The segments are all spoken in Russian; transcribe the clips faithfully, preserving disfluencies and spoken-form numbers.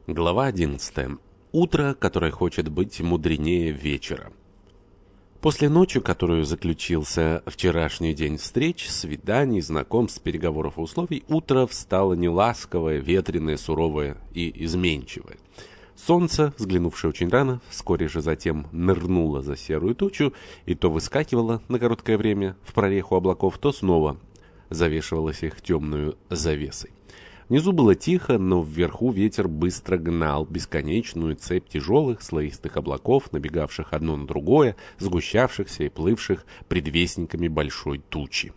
Глава одиннадцатая. Утро, которое хочет быть мудренее вечера. После ночи, которую заключился вчерашний день встреч, свиданий, знакомств, переговоров и условий, утро встало неласковое, ветреное, суровое и изменчивое. Солнце, взглянувшее очень рано, вскоре же затем нырнуло за серую тучу и то выскакивало на короткое время в прореху облаков, то снова завешивалось их темную завесой. Внизу было тихо, но вверху ветер быстро гнал бесконечную цепь тяжелых слоистых облаков, набегавших одно на другое, сгущавшихся и плывших предвестниками большой тучи.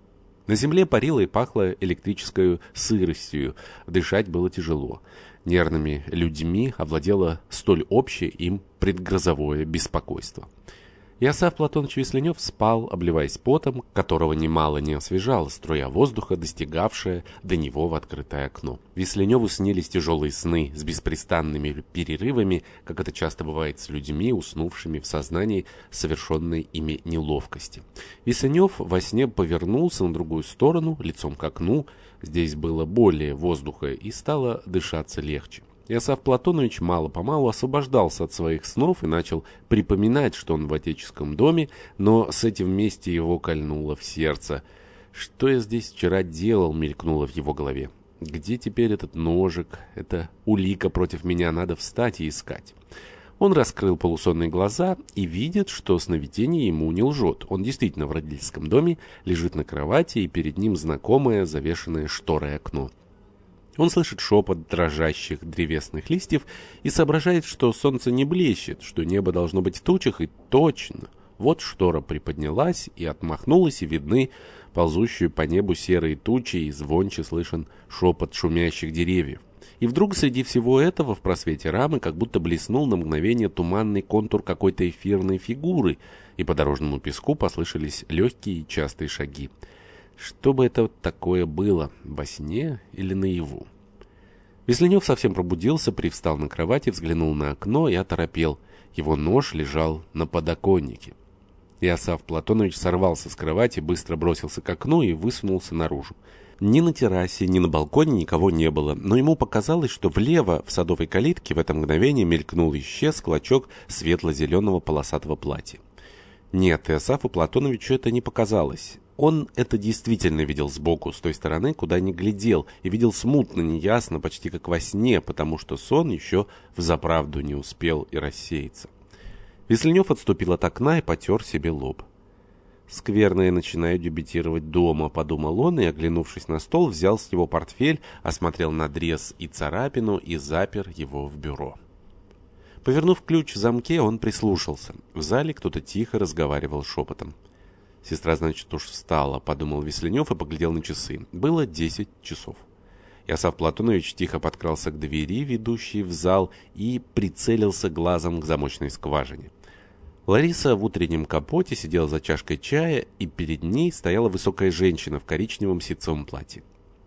На земле парило и пахло электрической сыростью, дышать было тяжело. Нервными людьми овладело столь общее им предгрозовое беспокойство. Иосаф Платоныч Весленев спал, обливаясь потом, которого немало не освежала струя воздуха, достигавшая до него в открытое окно. Весленеву снились тяжелые сны с беспрестанными перерывами, как это часто бывает с людьми, уснувшими в сознании совершенной ими неловкости. Весленев во сне повернулся на другую сторону, лицом к окну, здесь было более воздуха и стало дышаться легче. Иосаф Платонович мало-помалу освобождался от своих снов и начал припоминать, что он в отеческом доме, но с этим вместе его кольнуло в сердце. «Что я здесь вчера делал?» — мелькнуло в его голове. «Где теперь этот ножик? Это улика против меня, надо встать и искать». Он раскрыл полусонные глаза и видит, что сновидение ему не лжет. Он действительно в родительском доме, лежит на кровати, и перед ним знакомое, завешенное шторой окно. Он слышит шепот дрожащих древесных листьев и соображает, что солнце не блещет, что небо должно быть в тучах, и точно. Вот штора приподнялась и отмахнулась, и видны ползущие по небу серые тучи, и звонче слышен шепот шумящих деревьев. И вдруг среди всего этого в просвете рамы как будто блеснул на мгновение туманный контур какой-то эфирной фигуры, и по дорожному песку послышались легкие и частые шаги. Что бы это такое было, во сне или наяву? Весленев совсем пробудился, привстал на кровати, взглянул на окно и оторопел. Его нож лежал на подоконнике. Иосаф Платонович сорвался с кровати, быстро бросился к окну и высунулся наружу. Ни на террасе, ни на балконе никого не было, но ему показалось, что влево в садовой калитке в это мгновение мелькнул и исчез клочок светло-зеленого полосатого платья. Нет, Иосафу Платоновичу это не показалось. Он это действительно видел сбоку, с той стороны, куда не глядел, и видел смутно, неясно, почти как во сне, потому что сон еще взаправду не успел и рассеяться. Весленев отступил от окна и потер себе лоб. «Скверно я начинаю дебютировать дома», — подумал он, и, оглянувшись на стол, взял с него портфель, осмотрел надрез и царапину и запер его в бюро. Повернув ключ в замке, он прислушался. В зале кто-то тихо разговаривал шепотом. «Сестра, значит, уж встала», — подумал Весленев и поглядел на часы. Было десять часов. Иосаф Платонович тихо подкрался к двери, ведущей в зал, и прицелился глазом к замочной скважине. Лариса в утреннем капоте сидела за чашкой чая, и перед ней стояла высокая женщина в коричневом ситцевом платье.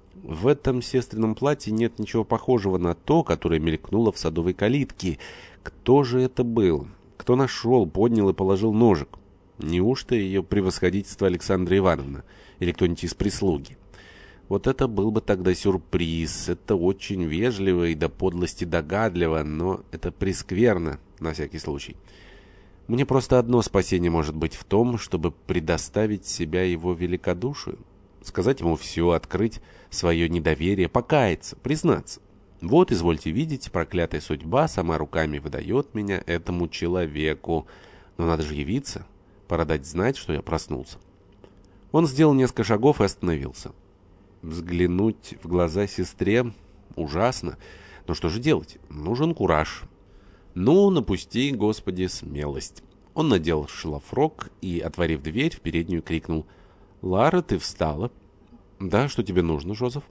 В этом сестрином платье нет ничего похожего на то, которое мелькнуло в садовой калитке. Кто же это был? Кто нашел, поднял и положил ножик? Неужто ее превосходительство Александра Ивановна или кто-нибудь из прислуги? Вот это был бы тогда сюрприз. Это очень вежливо и до подлости догадливо, но это прескверно, на всякий случай. Мне просто одно спасение может быть в том, чтобы предоставить себя его великодушию, сказать ему все, открыть свое недоверие, покаяться, признаться. Вот, извольте видеть, проклятая судьба сама руками выдает меня этому человеку. Но надо же явиться. Пора дать знать, что я проснулся. Он сделал несколько шагов и остановился. Взглянуть в глаза сестре ужасно. Но что же делать? Нужен кураж. Ну, напусти, Господи, смелость. Он надел шлафрок и, отворив дверь, в переднюю крикнул: «Лара, ты встала?» «Да, что тебе нужно, Жозеф?»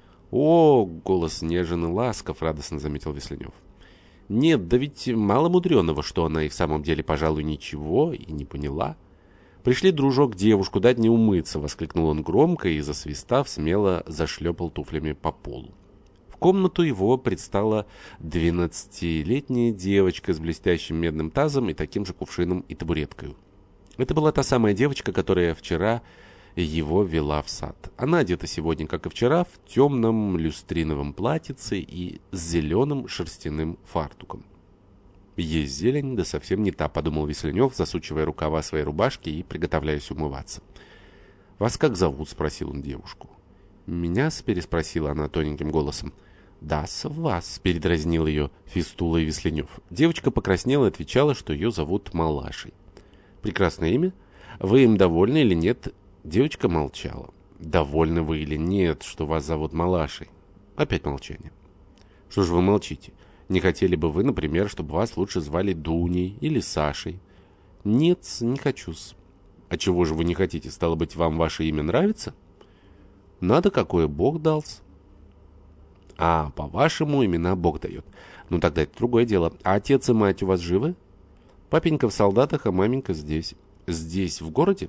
«О, голос нежен и ласков», — радостно заметил Весленев. «Нет, да ведь мало мудреного, что она и в самом деле, пожалуй, ничего и не поняла». «Пришли, дружок, девушку дать не умыться», — воскликнул он громко и, засвистав, смело зашлепал туфлями по полу. В комнату его предстала двенадцатилетняя девочка с блестящим медным тазом и таким же кувшином и табуреткой. Это была та самая девочка, которая вчера его вела в сад. Она одета сегодня, как и вчера, в темном люстриновом платьице и с зеленым шерстяным фартуком. «Есть зелень, да совсем не та», — подумал Весленев, засучивая рукава своей рубашки и приготовляясь умываться. «Вас как зовут?» — спросил он девушку. «Меня-с?» — переспросила она тоненьким голосом. «Да-с, вас», — передразнил ее Фистула и Весленев. Девочка покраснела и отвечала, что ее зовут Малашей. «Прекрасное имя. Вы им довольны или нет?» Девочка молчала. «Довольны вы или нет, что вас зовут Малашей?» Опять молчание. «Что же вы молчите? Не хотели бы вы, например, чтобы вас лучше звали Дуней или Сашей?» «Нет, не хочу-с». «А чего же вы не хотите? Стало быть, вам ваше имя нравится?» «Надо, какое Бог дал-с». «А, по-вашему, имена Бог дает. Ну, тогда это другое дело. А отец и мать у вас живы?» «Папенька в солдатах, а маменька здесь». «Здесь, в городе?»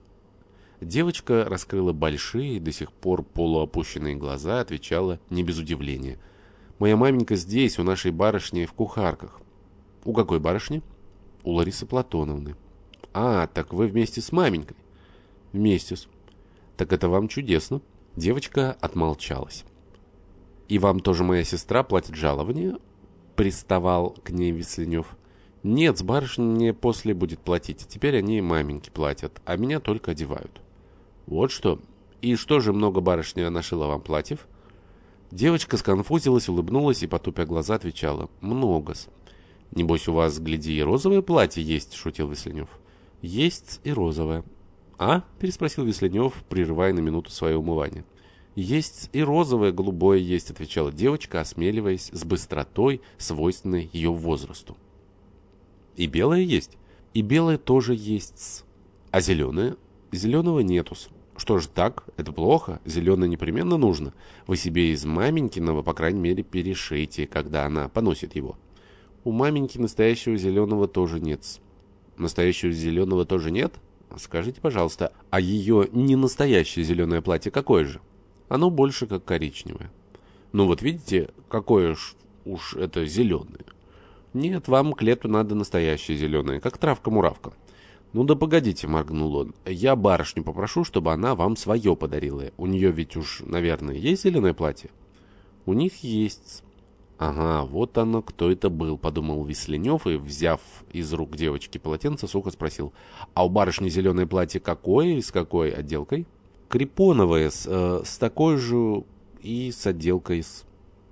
Девочка раскрыла большие, до сих пор полуопущенные глаза, отвечала не без удивления. «Моя маменька здесь, у нашей барышни в кухарках». «У какой барышни?» «У Ларисы Платоновны». «А, так вы вместе с маменькой?» «Вместе-с». «Так это вам чудесно». Девочка отмолчалась. «И вам тоже моя сестра платит жалование?» Приставал к ней Весленев. «Нет, с барышней мне после будет платить. Теперь они маменьки платят, а меня только одевают». «Вот что. И что же много барышня нашила вам платьев?» Девочка сконфузилась, улыбнулась и, потупя глаза, отвечала. «Много-с». «Небось, у вас, гляди, и розовое платье есть?» — шутил Весленев. «Есть и розовое». «А?» — переспросил Весленев, прерывая на минуту свое умывание. «Есть и розовое, голубое есть», — отвечала девочка, осмеливаясь с быстротой, свойственной ее возрасту. «И белое есть?» «И белое тоже есть-с». «А зеленое?» «Зеленого нету-с». «Что ж так? Это плохо. Зеленое непременно нужно. Вы себе из маменькиного, по крайней мере, перешейте, когда она поносит его». «У маменьки настоящего зеленого тоже нет-с». «Настоящего зеленого тоже нет? Скажите, пожалуйста, а ее не настоящее зеленое платье какое же?» «Оно больше как коричневое». «Ну вот видите, какое ж уж это зеленое». «Нет, вам к лету надо настоящее зеленое, как травка-муравка». «Ну да погодите», — моргнул он, — «я барышню попрошу, чтобы она вам свое подарила. У нее ведь уж, наверное, есть зеленое платье?» «У них есть». «Ага, вот оно, кто это был», — подумал Весленев и, взяв из рук девочки полотенце, сухо спросил. «А у барышни зеленое платье какое и с какой отделкой?» «Крепоновое, с, э, с такой же и с отделкой с...»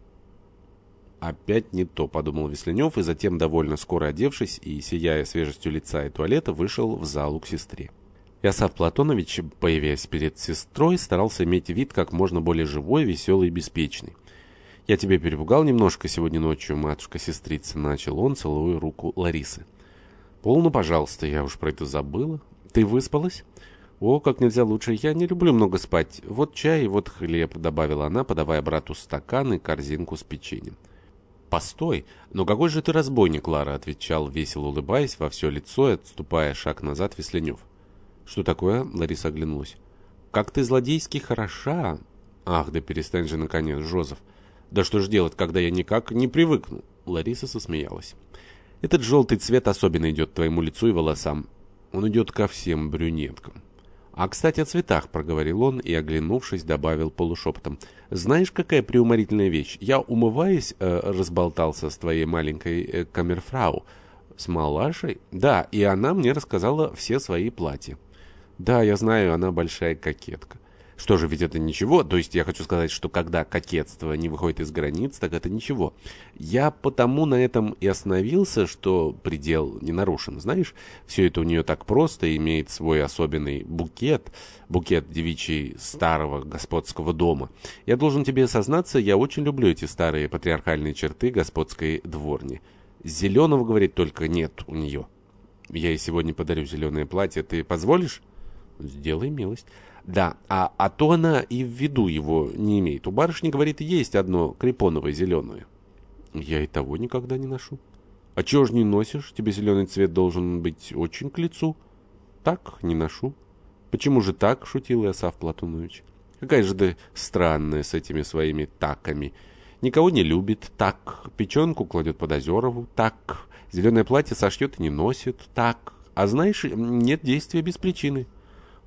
«Опять не то», — подумал Весленев, и затем, довольно скоро одевшись и сияя свежестью лица и туалета, вышел в залу к сестре. Иосаф Платонович, появясь перед сестрой, старался иметь вид как можно более живой, веселый и беспечный. «Я тебя перепугал немножко сегодня ночью, матушка-сестрица», — начал он, целуя руку Ларисы. «Полно, пожалуйста, я уж про это забыла. Ты выспалась?» «О, как нельзя лучше. Я не люблю много спать. Вот чай и вот хлеб», — добавила она, подавая брату стакан и корзинку с печеньем. «Постой! Но какой же ты разбойник, Лара!» — отвечал, весело улыбаясь во все лицо и отступая шаг назад Весленев. «Что такое?» — Лариса оглянулась. «Как ты злодейски хороша!» «Ах, да перестань же, наконец, Жозеф! Да что ж делать, когда я никак не привыкну?» Лариса засмеялась. «Этот желтый цвет особенно идет твоему лицу и волосам. Он идет ко всем брюнеткам». «А, кстати, о цветах», — проговорил он и, оглянувшись, добавил полушепотом. «Знаешь, какая преуморительная вещь? Я, умываясь, э, разболтался с твоей маленькой э, камерфрау». «С Малашей?» «Да, и она мне рассказала все свои платья». «Да, я знаю, она большая кокетка». «Что же, ведь это ничего? То есть я хочу сказать, что когда кокетство не выходит из границ, так это ничего. Я потому на этом и остановился, что предел не нарушен. Знаешь, все это у нее так просто, имеет свой особенный букет, букет девичий старого господского дома. Я должен тебе сознаться, я очень люблю эти старые патриархальные черты господской дворни. Зеленого, говорит, только нет у нее. Я ей сегодня подарю зеленое платье, ты позволишь?» «Сделай милость». «Да, а, а то она и в виду его не имеет. У барышни, говорит, есть одно крепоновое зеленое». «Я и того никогда не ношу». «А чего ж не носишь? Тебе зеленый цвет должен быть очень к лицу». «Так, не ношу». «Почему же так?» — шутил Иосаф Платонович. «Какая же ты странная с этими своими таками. Никого не любит, так. Печенку кладет под Озерову, так. Зеленое платье сошьет и не носит, так. А знаешь, нет действия без причины».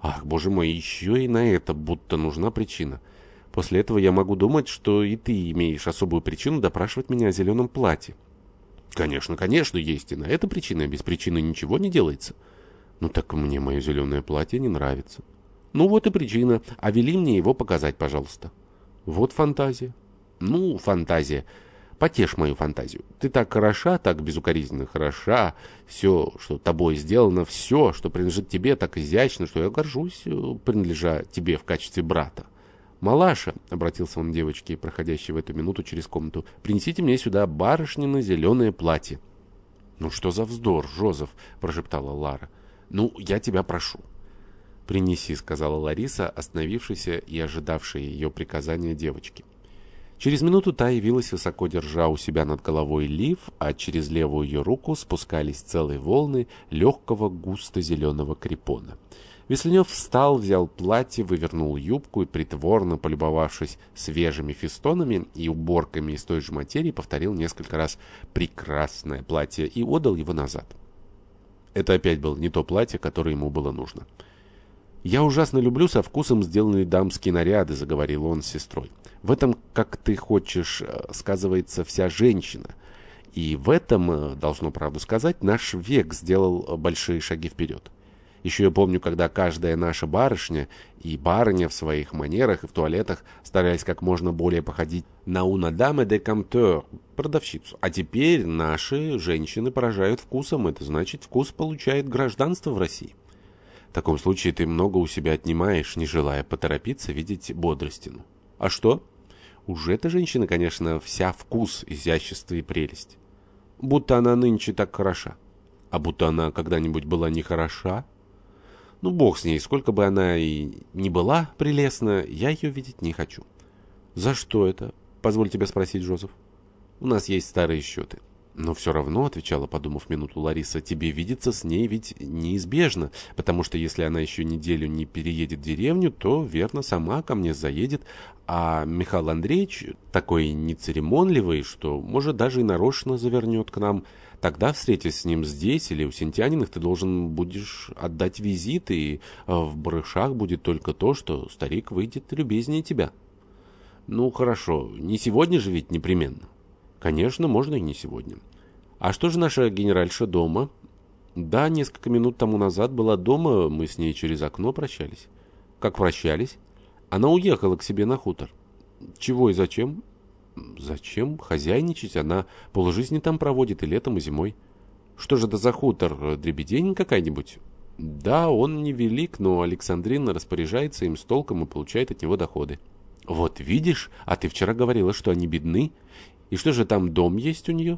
Ах, боже мой, еще и на это будто нужна причина. После этого я могу думать, что и ты имеешь особую причину допрашивать меня о зеленом платье. Конечно, конечно, есть и на это причина, без причины ничего не делается. Ну так мне мое зеленое платье не нравится. Ну вот и причина, а вели мне его показать, пожалуйста. Вот фантазия. Ну, фантазия. Потешь мою фантазию. Ты так хороша, так безукоризненно хороша. Все, что тобой сделано, все, что принадлежит тебе, так изящно, что я горжусь, принадлежа тебе в качестве брата. «Малаша», — обратился он к девочке, проходящей в эту минуту через комнату, — «принесите мне сюда барышнино зеленое платье». «Ну что за вздор, Жозеф?» — прошептала Лара. «Ну, я тебя прошу». «Принеси», — сказала Лариса, остановившаяся и ожидавшая ее приказания девочки. Через минуту та явилась, высоко держа у себя над головой лиф, а через левую ее руку спускались целые волны легкого густо-зеленого крепона. Весленев встал, взял платье, вывернул юбку и, притворно полюбовавшись свежими фестонами и уборками из той же материи, повторил несколько раз «прекрасное платье» и отдал его назад. Это опять было не то платье, которое ему было нужно. «Я ужасно люблю со вкусом сделанные дамские наряды», — заговорил он с сестрой. «В этом, как ты хочешь, сказывается вся женщина. И в этом, должно правду сказать, наш век сделал большие шаги вперед. Еще я помню, когда каждая наша барышня и барыня в своих манерах и в туалетах старались как можно более походить на «una dame de comptoir» продавщицу. А теперь наши женщины поражают вкусом, это значит, вкус получает гражданство в России. В таком случае ты много у себя отнимаешь, не желая поторопиться видеть бодростину. А что? Уж эта женщина, конечно, вся вкус, изящество и прелесть. Будто она нынче так хороша. А будто она когда-нибудь была не хороша? Ну, бог с ней, сколько бы она и не была прелестна, я ее видеть не хочу. За что это? Позволь тебя спросить, Жозеф. У нас есть старые счеты. Но все равно, отвечала, подумав минуту Лариса, тебе видеться с ней ведь неизбежно, потому что если она еще неделю не переедет в деревню, то, верно, сама ко мне заедет, а Михаил Андреевич такой нецеремонливый, что, может, даже и нарочно завернет к нам. Тогда, встретясь с ним здесь или у Сентяниных, ты должен будешь отдать визит, и в барышах будет только то, что старик выйдет любезнее тебя. Ну, хорошо, не сегодня же ведь непременно. Конечно, можно и не сегодня. А что же наша генеральша дома? Да, несколько минут тому назад была дома, мы с ней через окно прощались. Как прощались? Она уехала к себе на хутор. Чего и зачем? Зачем? Хозяйничать. Она полжизни там проводит и летом, и зимой. Что же это за хутор? Дребедень какая-нибудь? Да, он невелик, но Александрина распоряжается им с толком и получает от него доходы. Вот видишь, а ты вчера говорила, что они бедны. И что же там, дом есть у нее?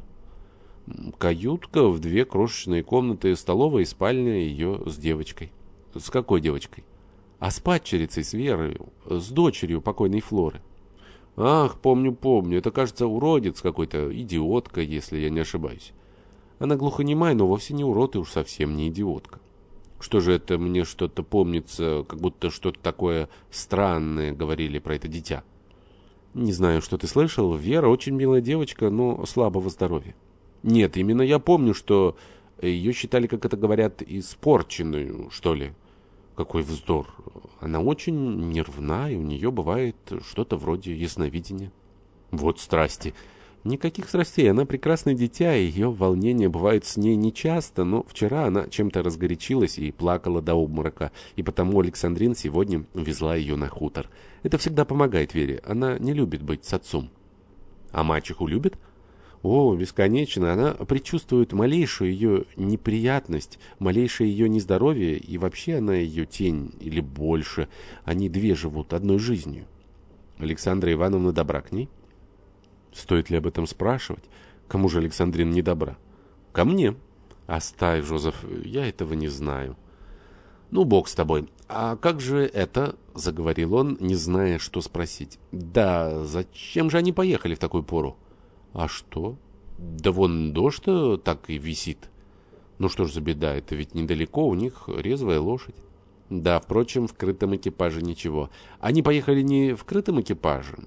Каютка в две крошечные комнаты, столовая и спальня ее с девочкой. С какой девочкой? А с падчерицей, с Верой, с дочерью покойной Флоры. Ах, помню, помню, это, кажется, уродец какой-то, идиотка, если я не ошибаюсь. Она глухонемая, но вовсе не урод и уж совсем не идиотка. Что же это, мне что-то помнится, как будто что-то такое странное говорили про это дитя. Не знаю, что ты слышал, Вера очень милая девочка, но слабого здоровья. Нет, именно я помню, что ее считали, как это говорят, испорченную, что ли. Какой вздор. Она очень нервна, и у нее бывает что-то вроде ясновидения. Вот страсти. Никаких страстей, она прекрасное дитя, и ее волнения бывают с ней нечасто, но вчера она чем-то разгорячилась и плакала до обморока, и потому Александрин сегодня везла ее на хутор. Это всегда помогает Вере, она не любит быть с отцом. А мачеху любит? О, бесконечно, она предчувствует малейшую ее неприятность, малейшее ее нездоровье, и вообще она ее тень, или больше, они две живут одной жизнью. Александра Ивановна добра к ней? Стоит ли об этом спрашивать? Кому же Александрина не добра? Ко мне. Оставь, Жозеф, я этого не знаю. Ну, бог с тобой. А как же это, заговорил он, не зная, что спросить. Да, зачем же они поехали в такую пору? А что? Да вон дождь-то так и висит. Ну что ж за беда, это ведь недалеко, у них резвая лошадь. Да, впрочем, в крытом экипаже ничего. Они поехали не в крытом экипаже.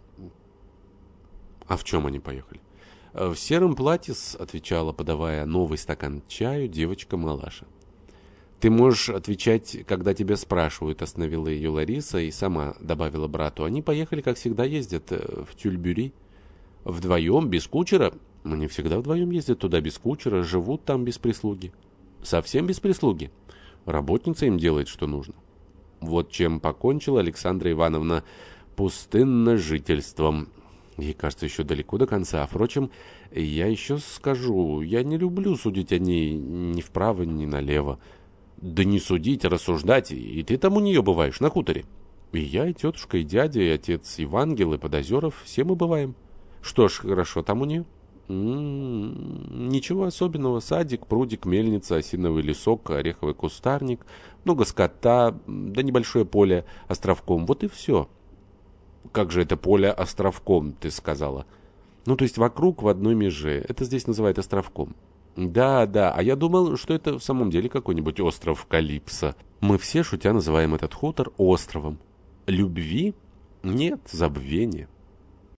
А в чем они поехали? В сером платье, отвечала, подавая новый стакан чаю, девочка Малаша. «Ты можешь отвечать, когда тебя спрашивают», — остановила ее Лариса и сама добавила брату. «Они поехали, как всегда, ездят э, в Тюльбюри. Вдвоем, без кучера?» «Они всегда вдвоем ездят туда без кучера, живут там без прислуги». «Совсем без прислуги?» «Работница им делает, что нужно». Вот чем покончила Александра Ивановна пустынножительством. Ей кажется, еще далеко до конца. Впрочем, я еще скажу, я не люблю судить о ней ни вправо, ни налево. Да не судить, а рассуждать, и ты там у нее бываешь, на хуторе. И я, и тетушка, и дядя, и отец Евангел, и Подозеров, все мы бываем. Что ж, хорошо там у нее? М-м-м, ничего особенного. Садик, прудик, мельница, осиновый лесок, ореховый кустарник, много скота, да небольшое поле островком. Вот и все. Как же это поле островком, ты сказала? Ну, то есть вокруг в одной меже. Это здесь называют островком. Да, да, а я думал, что это в самом деле какой-нибудь остров Калипсо. Мы все, шутя, называем этот хутор островом. Любви? Нет, забвения.